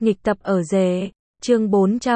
Nghịch tập ở rể, chương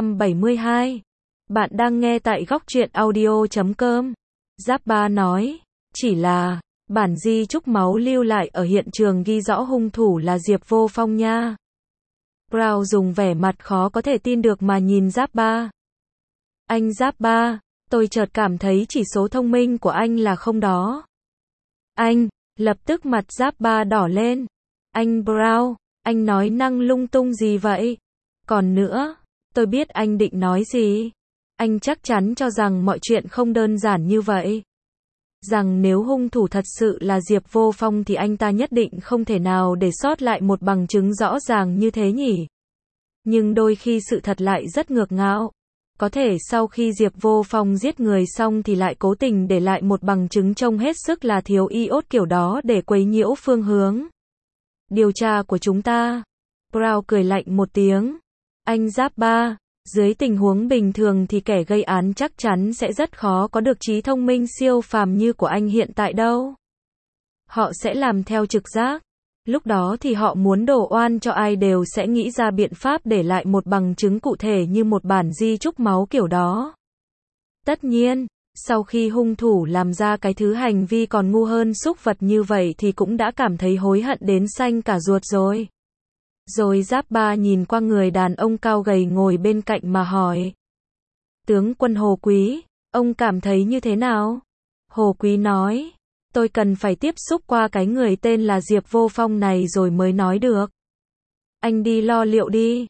472. Bạn đang nghe tại góc truyện audio.com. Giáp Ba nói, chỉ là, bản di chúc máu lưu lại ở hiện trường ghi rõ hung thủ là Diệp Vô Phong nha. Brown dùng vẻ mặt khó có thể tin được mà nhìn Giáp Ba. Anh Giáp Ba, tôi chợt cảm thấy chỉ số thông minh của anh là không đó. Anh, lập tức mặt Giáp Ba đỏ lên. Anh Brown, anh nói năng lung tung gì vậy? Còn nữa, tôi biết anh định nói gì. Anh chắc chắn cho rằng mọi chuyện không đơn giản như vậy. Rằng nếu hung thủ thật sự là Diệp Vô Phong thì anh ta nhất định không thể nào để sót lại một bằng chứng rõ ràng như thế nhỉ. Nhưng đôi khi sự thật lại rất ngược ngạo. Có thể sau khi Diệp Vô Phong giết người xong thì lại cố tình để lại một bằng chứng trông hết sức là thiếu iốt kiểu đó để quấy nhiễu phương hướng điều tra của chúng ta. Brown cười lạnh một tiếng. Anh Giáp Ba, dưới tình huống bình thường thì kẻ gây án chắc chắn sẽ rất khó có được trí thông minh siêu phàm như của anh hiện tại đâu. Họ sẽ làm theo trực giác. Lúc đó thì họ muốn đổ oan cho ai đều sẽ nghĩ ra biện pháp để lại một bằng chứng cụ thể như một bản di chúc máu kiểu đó. Tất nhiên, sau khi hung thủ làm ra cái thứ hành vi còn ngu hơn súc vật như vậy thì cũng đã cảm thấy hối hận đến xanh cả ruột rồi. Rồi Giáp Ba nhìn qua người đàn ông cao gầy ngồi bên cạnh mà hỏi. Tướng quân Hồ Quý, ông cảm thấy như thế nào? Hồ Quý nói, tôi cần phải tiếp xúc qua cái người tên là Diệp Vô Phong này rồi mới nói được. Anh đi lo liệu đi.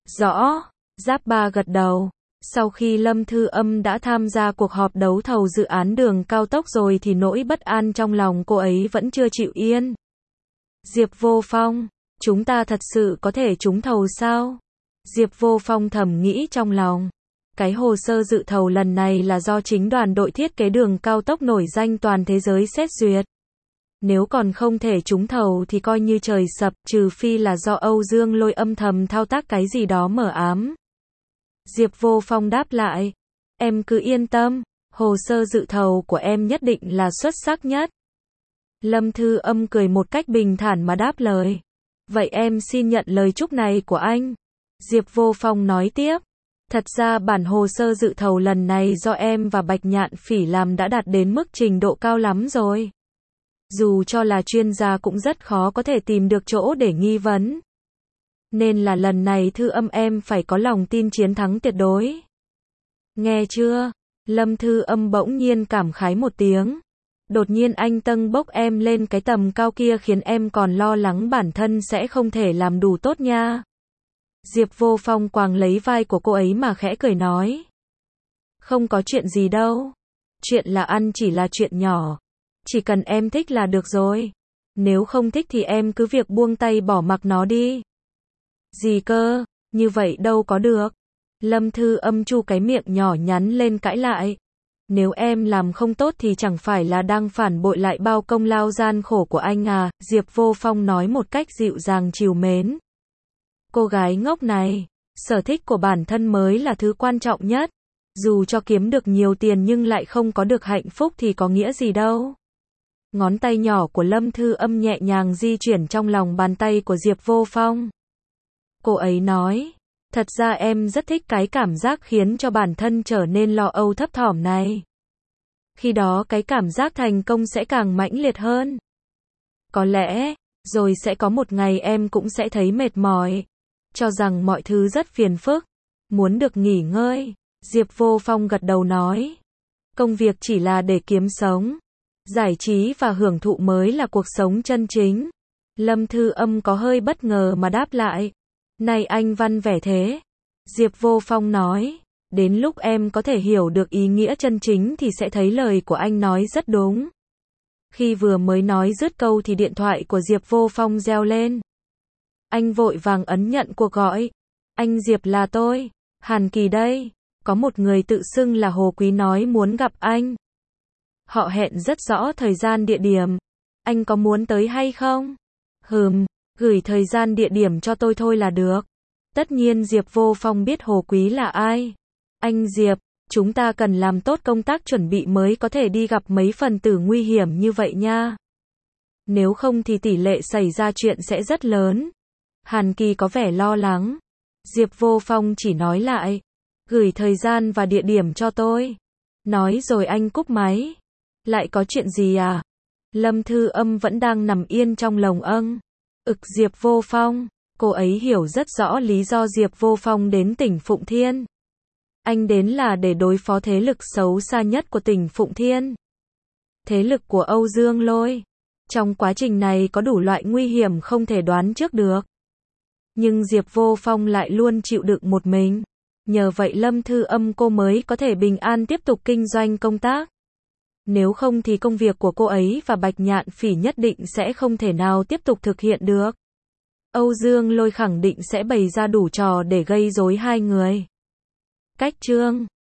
Rõ, Giáp Ba gật đầu. Sau khi Lâm Thư Âm đã tham gia cuộc họp đấu thầu dự án đường cao tốc rồi thì nỗi bất an trong lòng cô ấy vẫn chưa chịu yên. Diệp Vô Phong, chúng ta thật sự có thể trúng thầu sao? Diệp Vô Phong thầm nghĩ trong lòng. Cái hồ sơ dự thầu lần này là do chính đoàn đội thiết kế đường cao tốc nổi danh toàn thế giới xét duyệt. Nếu còn không thể trúng thầu thì coi như trời sập, trừ phi là do Âu Dương Lôi âm thầm thao tác cái gì đó mờ ám. Diệp Vô Phong đáp lại, em cứ yên tâm, hồ sơ dự thầu của em nhất định là xuất sắc nhất. Lâm Thư Âm cười một cách bình thản mà đáp lời, vậy em xin nhận lời chúc này của anh. Diệp Vô Phong nói tiếp, thật ra bản hồ sơ dự thầu lần này do em và Bạch Nhạn Phỉ làm đã đạt đến mức trình độ cao lắm rồi. Dù cho là chuyên gia cũng rất khó có thể tìm được chỗ để nghi vấn. Nên là lần này Thư Âm em phải có lòng tin chiến thắng tuyệt đối. Nghe chưa? Lâm Thư Âm bỗng nhiên cảm khái một tiếng. Đột nhiên anh tâng bốc em lên cái tầm cao kia khiến em còn lo lắng bản thân sẽ không thể làm đủ tốt nha. Diệp Vô Phong quàng lấy vai của cô ấy mà khẽ cười nói. Không có chuyện gì đâu. Chuyện là ăn chỉ là chuyện nhỏ. Chỉ cần em thích là được rồi. Nếu không thích thì em cứ việc buông tay bỏ mặc nó đi. Gì cơ, như vậy đâu có được. Lâm Thư Âm chu cái miệng nhỏ nhắn lên cãi lại. Nếu em làm không tốt thì chẳng phải là đang phản bội lại bao công lao gian khổ của anh à, Diệp Vô Phong nói một cách dịu dàng trìu mến. Cô gái ngốc này, sở thích của bản thân mới là thứ quan trọng nhất. Dù cho kiếm được nhiều tiền nhưng lại không có được hạnh phúc thì có nghĩa gì đâu. Ngón tay nhỏ của Lâm Thư Âm nhẹ nhàng di chuyển trong lòng bàn tay của Diệp Vô Phong. Cô ấy nói, thật ra em rất thích cái cảm giác khiến cho bản thân trở nên lo âu thấp thỏm này. Khi đó cái cảm giác thành công sẽ càng mãnh liệt hơn. Có lẽ, rồi sẽ có một ngày em cũng sẽ thấy mệt mỏi. Cho rằng mọi thứ rất phiền phức. Muốn được nghỉ ngơi. Diệp Vô Phong gật đầu nói. Công việc chỉ là để kiếm sống. Giải trí và hưởng thụ mới là cuộc sống chân chính. Lâm Thư Âm có hơi bất ngờ mà đáp lại. Này anh văn vẻ thế. Diệp Vô Phong nói. Đến lúc em có thể hiểu được ý nghĩa chân chính thì sẽ thấy lời của anh nói rất đúng. Khi vừa mới nói dứt câu thì điện thoại của Diệp Vô Phong reo lên. Anh vội vàng ấn nhận cuộc gọi. Anh Diệp là tôi. Hàn Kỳ đây. Có một người tự xưng là Hồ Quý nói muốn gặp anh. Họ hẹn rất rõ thời gian địa điểm. Anh có muốn tới hay không? Gửi thời gian địa điểm cho tôi thôi là được. Tất nhiên Diệp Vô Phong biết Hồ Quý là ai. Anh Diệp, chúng ta cần làm tốt công tác chuẩn bị mới có thể đi gặp mấy phần tử nguy hiểm như vậy nha. Nếu không thì tỷ lệ xảy ra chuyện sẽ rất lớn. Hàn Kỳ có vẻ lo lắng. Diệp Vô Phong chỉ nói lại, gửi thời gian và địa điểm cho tôi. Nói rồi anh cúp máy. Lại có chuyện gì à? Lâm Thư Âm vẫn đang nằm yên trong lồng âng. Diệp Vô Phong, cô ấy hiểu rất rõ lý do Diệp Vô Phong đến tỉnh Phụng Thiên. Anh đến là để đối phó thế lực xấu xa nhất của tỉnh Phụng Thiên. Thế lực của Âu Dương Lôi. Trong quá trình này có đủ loại nguy hiểm không thể đoán trước được. Nhưng Diệp Vô Phong lại luôn chịu đựng một mình. Nhờ vậy Lâm Thư Âm cô mới có thể bình an tiếp tục kinh doanh công tác. Nếu không thì công việc của cô ấy và Bạch Nhạn Phỉ nhất định sẽ không thể nào tiếp tục thực hiện được. Âu Dương Lôi khẳng định sẽ bày ra đủ trò để gây rối hai người. Cách chương